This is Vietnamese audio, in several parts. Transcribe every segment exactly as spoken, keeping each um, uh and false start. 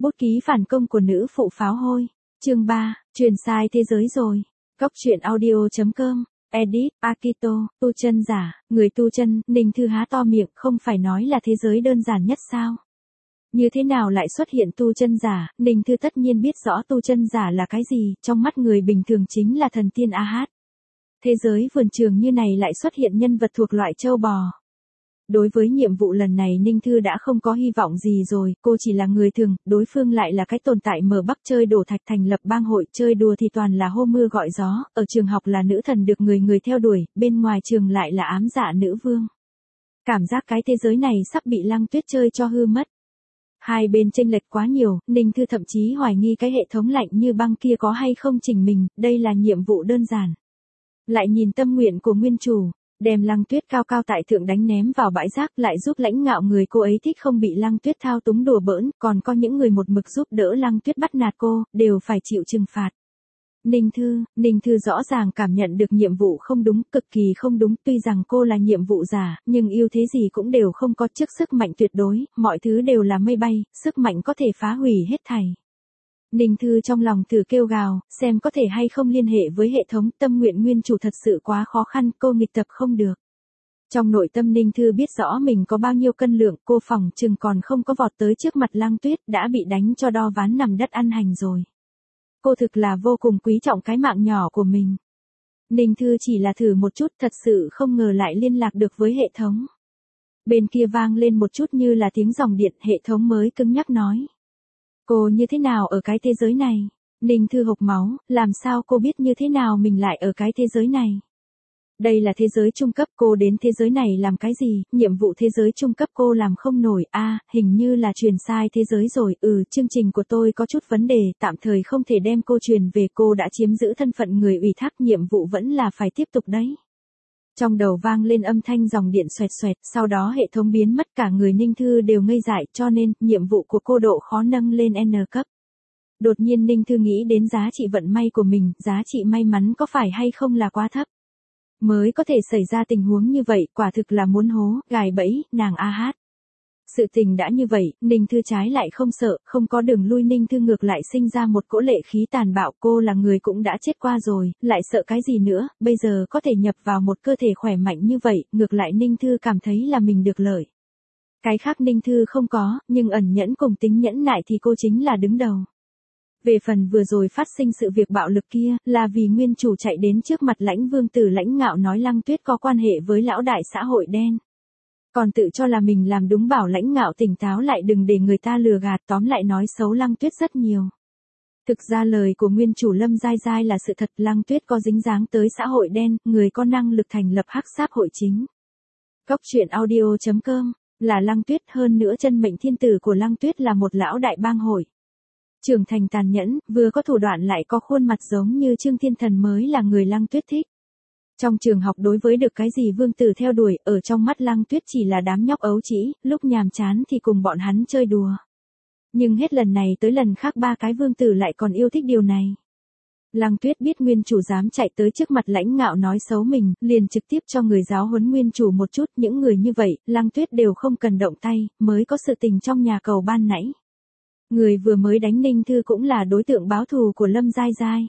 Bút ký phản công của nữ phụ pháo hôi. Chương ba, truyền sai thế giới rồi. Góc truyện audio chấm com. Edit, Akito, tu chân giả, người tu chân, Ninh Thư há to miệng, không phải nói là thế giới đơn giản nhất sao? Như thế nào lại xuất hiện tu chân giả? Ninh Thư tất nhiên biết rõ tu chân giả là cái gì, trong mắt người bình thường chính là thần tiên A Hát. Thế giới vườn trường như này lại xuất hiện nhân vật thuộc loại châu bò. Đối với nhiệm vụ lần này Ninh Thư đã không có hy vọng gì rồi, cô chỉ là người thường, đối phương lại là cái tồn tại mở Bắc chơi đổ thạch thành lập bang hội, chơi đùa thì toàn là hô mưa gọi gió, ở trường học là nữ thần được người người theo đuổi, bên ngoài trường lại là ám dạ nữ vương. Cảm giác cái thế giới này sắp bị Lăng Tuyết chơi cho hư mất. Hai bên chênh lệch quá nhiều, Ninh Thư thậm chí hoài nghi cái hệ thống lạnh như băng kia có hay không chỉnh mình, đây là nhiệm vụ đơn giản. Lại nhìn tâm nguyện của nguyên chủ. Đem Lăng Tuyết cao cao tại thượng đánh ném vào bãi rác, lại giúp lãnh ngạo người cô ấy thích không bị Lăng Tuyết thao túng đùa bỡn, còn có những người một mực giúp đỡ Lăng Tuyết bắt nạt cô, đều phải chịu trừng phạt. Ninh Thư, Ninh Thư rõ ràng cảm nhận được nhiệm vụ không đúng, cực kỳ không đúng, tuy rằng cô là nhiệm vụ giả, nhưng yêu thế gì cũng đều không có trước sức mạnh tuyệt đối, mọi thứ đều là mây bay, sức mạnh có thể phá hủy hết thảy. Ninh Thư trong lòng thử kêu gào, xem có thể hay không liên hệ với hệ thống, tâm nguyện nguyên chủ thật sự quá khó khăn, cô nghịch tập không được. Trong nội tâm Ninh Thư biết rõ mình có bao nhiêu cân lượng, cô phỏng chừng còn không có vọt tới trước mặt Lăng Tuyết, đã bị đánh cho đo ván nằm đất ăn hành rồi. Cô thực là vô cùng quý trọng cái mạng nhỏ của mình. Ninh Thư chỉ là thử một chút, thật sự không ngờ lại liên lạc được với hệ thống. Bên kia vang lên một chút như là tiếng dòng điện, hệ thống mới cứng nhắc nói. Cô như thế nào ở cái thế giới này? Ninh Thư hộc máu, làm sao cô biết như thế nào mình lại ở cái thế giới này? Đây là thế giới trung cấp, cô đến thế giới này làm cái gì? Nhiệm vụ thế giới trung cấp cô làm không nổi, a à, hình như là truyền sai thế giới rồi, ừ, chương trình của tôi có chút vấn đề, tạm thời không thể đem cô truyền về, cô đã chiếm giữ thân phận người ủy thác, nhiệm vụ vẫn là phải tiếp tục đấy. Trong đầu vang lên âm thanh dòng điện xoẹt xoẹt, sau đó hệ thống biến mất, cả người Ninh Thư đều ngây dại, cho nên, nhiệm vụ của cô độ khó nâng lên N cấp. Đột nhiên Ninh Thư nghĩ đến giá trị vận may của mình, giá trị may mắn có phải hay không là quá thấp. Mới có thể xảy ra tình huống như vậy, quả thực là muốn hố, gài bẫy, nàng A Hát. Sự tình đã như vậy, Ninh Thư trái lại không sợ, không có đường lui, Ninh Thư ngược lại sinh ra một cỗ lệ khí tàn bạo, cô là người cũng đã chết qua rồi, lại sợ cái gì nữa, bây giờ có thể nhập vào một cơ thể khỏe mạnh như vậy, ngược lại Ninh Thư cảm thấy là mình được lợi. Cái khác Ninh Thư không có, nhưng ẩn nhẫn cùng tính nhẫn nại thì cô chính là đứng đầu. Về phần vừa rồi phát sinh sự việc bạo lực kia, là vì nguyên chủ chạy đến trước mặt lãnh vương tử lãnh ngạo nói Lăng Tuyết có quan hệ với lão đại xã hội đen. Còn tự cho là mình làm đúng, bảo lãnh ngạo tỉnh táo lại đừng để người ta lừa gạt, tóm lại nói xấu Lăng Tuyết rất nhiều. Thực ra lời của nguyên chủ Lâm Giai Giai là sự thật, Lăng Tuyết có dính dáng tới xã hội đen, người có năng lực thành lập hắc sáp hội chính. Góc truyện audio chấm com, là Lăng Tuyết, hơn nữa chân mệnh thiên tử của Lăng Tuyết là một lão đại bang hội. Trưởng thành tàn nhẫn, vừa có thủ đoạn lại có khuôn mặt giống như Trương Thiên Thần mới là người Lăng Tuyết thích. Trong trường học đối với được cái gì vương tử theo đuổi, ở trong mắt Lăng Tuyết chỉ là đám nhóc ấu trĩ, lúc nhàm chán thì cùng bọn hắn chơi đùa. Nhưng hết lần này tới lần khác ba cái vương tử lại còn yêu thích điều này. Lăng Tuyết biết nguyên chủ dám chạy tới trước mặt lãnh ngạo nói xấu mình, liền trực tiếp cho người giáo huấn nguyên chủ một chút, những người như vậy, Lăng Tuyết đều không cần động tay, mới có sự tình trong nhà cầu ban nãy. Người vừa mới đánh Ninh Thư cũng là đối tượng báo thù của Lâm Giai Giai.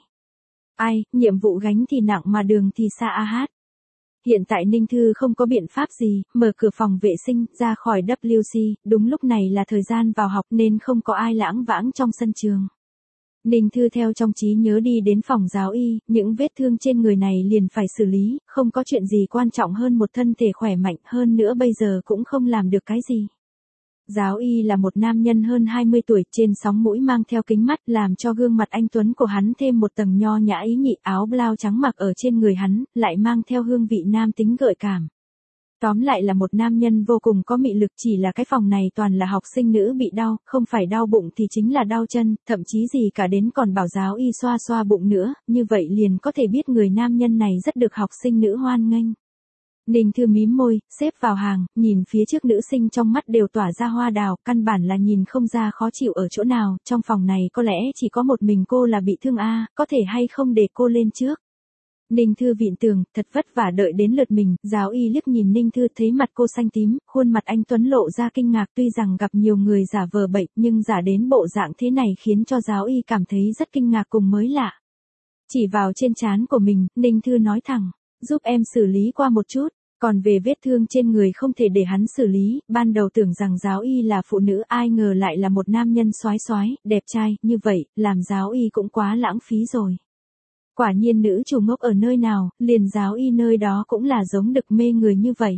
Ai, nhiệm vụ gánh thì nặng mà đường thì xa A Hát. Hiện tại Ninh Thư không có biện pháp gì, mở cửa phòng vệ sinh, ra khỏi W C, đúng lúc này là thời gian vào học nên không có ai lãng vãng trong sân trường. Ninh Thư theo trong trí nhớ đi đến phòng giáo y, những vết thương trên người này liền phải xử lý, không có chuyện gì quan trọng hơn một thân thể khỏe mạnh, hơn nữa bây giờ cũng không làm được cái gì. Giáo y là một nam nhân hơn hai mươi tuổi, trên sóng mũi mang theo kính mắt, làm cho gương mặt anh tuấn của hắn thêm một tầng nho nhã ý nhị, áo blau trắng mặc ở trên người hắn, lại mang theo hương vị nam tính gợi cảm. Tóm lại là một nam nhân vô cùng có mị lực, chỉ là cái phòng này toàn là học sinh nữ bị đau, không phải đau bụng thì chính là đau chân, thậm chí gì cả đến còn bảo giáo y xoa xoa bụng nữa, như vậy liền có thể biết người nam nhân này rất được học sinh nữ hoan nghênh. Ninh Thư mím môi, xếp vào hàng, nhìn phía trước nữ sinh trong mắt đều tỏa ra hoa đào, căn bản là nhìn không ra khó chịu ở chỗ nào, trong phòng này có lẽ chỉ có một mình cô là bị thương a, có thể hay không để cô lên trước. Ninh Thư vịn tường, thật vất vả đợi đến lượt mình, giáo y liếc nhìn Ninh Thư thấy mặt cô xanh tím, khuôn mặt anh Tuấn lộ ra kinh ngạc, tuy rằng gặp nhiều người giả vờ bệnh nhưng giả đến bộ dạng thế này khiến cho giáo y cảm thấy rất kinh ngạc cùng mới lạ. Chỉ vào trên trán của mình, Ninh Thư nói thẳng, giúp em xử lý qua một chút. Còn về vết thương trên người không thể để hắn xử lý, ban đầu tưởng rằng giáo y là phụ nữ, ai ngờ lại là một nam nhân soái soái, đẹp trai, như vậy, làm giáo y cũng quá lãng phí rồi. Quả nhiên nữ chủ ngốc ở nơi nào, liền giáo y nơi đó cũng là giống đực mê người như vậy.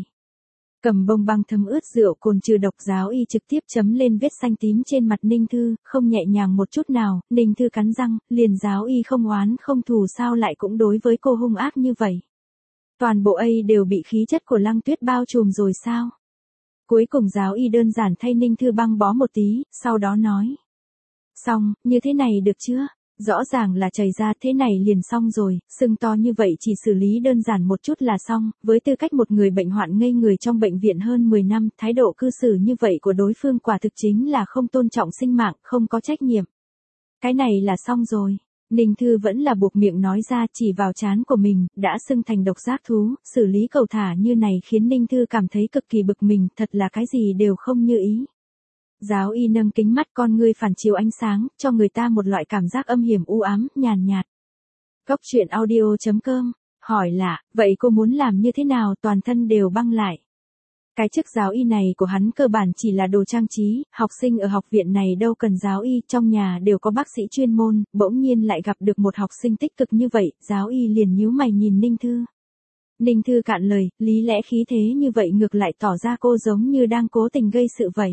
Cầm bông băng thấm ướt rượu cồn trừ độc, giáo y trực tiếp chấm lên vết xanh tím trên mặt Ninh Thư, không nhẹ nhàng một chút nào, Ninh Thư cắn răng, liền giáo y không oán không thù sao lại cũng đối với cô hung ác như vậy. Toàn bộ ấy đều bị khí chất của Lăng Tuyết bao trùm rồi sao? Cuối cùng giáo y đơn giản thay Ninh Thư băng bó một tí, sau đó nói. Xong, như thế này được chưa? Rõ ràng là chảy ra, thế này liền xong rồi, sưng to như vậy chỉ xử lý đơn giản một chút là xong, với tư cách một người bệnh hoạn ngây người trong bệnh viện hơn mười năm, thái độ cư xử như vậy của đối phương quả thực chính là không tôn trọng sinh mạng, không có trách nhiệm. Cái này là xong rồi. Ninh Thư vẫn là buộc miệng nói ra, chỉ vào trán của mình, đã sưng thành độc giác thú, xử lý cầu thả như này khiến Ninh Thư cảm thấy cực kỳ bực mình, thật là cái gì đều không như ý. Giáo y nâng kính mắt, con ngươi phản chiếu ánh sáng, cho người ta một loại cảm giác âm hiểm u ám, nhàn nhạt. Cốc truyện audio chấm com, hỏi lạ, vậy cô muốn làm như thế nào, toàn thân đều băng lại. Cái chức giáo y này của hắn cơ bản chỉ là đồ trang trí, học sinh ở học viện này đâu cần giáo y, trong nhà đều có bác sĩ chuyên môn, bỗng nhiên lại gặp được một học sinh tích cực như vậy, giáo y liền nhíu mày nhìn Ninh Thư. Ninh Thư cạn lời, lý lẽ khí thế như vậy ngược lại tỏ ra cô giống như đang cố tình gây sự vậy.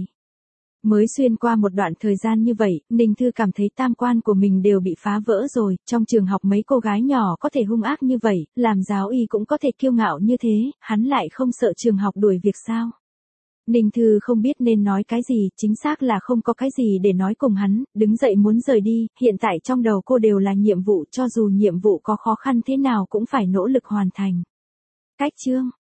Mới xuyên qua một đoạn thời gian như vậy, Ninh Thư cảm thấy tam quan của mình đều bị phá vỡ rồi, trong trường học mấy cô gái nhỏ có thể hung ác như vậy, làm giáo y cũng có thể kiêu ngạo như thế, hắn lại không sợ trường học đuổi việc sao? Ninh Thư không biết nên nói cái gì, chính xác là không có cái gì để nói cùng hắn, đứng dậy muốn rời đi, hiện tại trong đầu cô đều là nhiệm vụ, cho dù nhiệm vụ có khó khăn thế nào cũng phải nỗ lực hoàn thành. Cách chương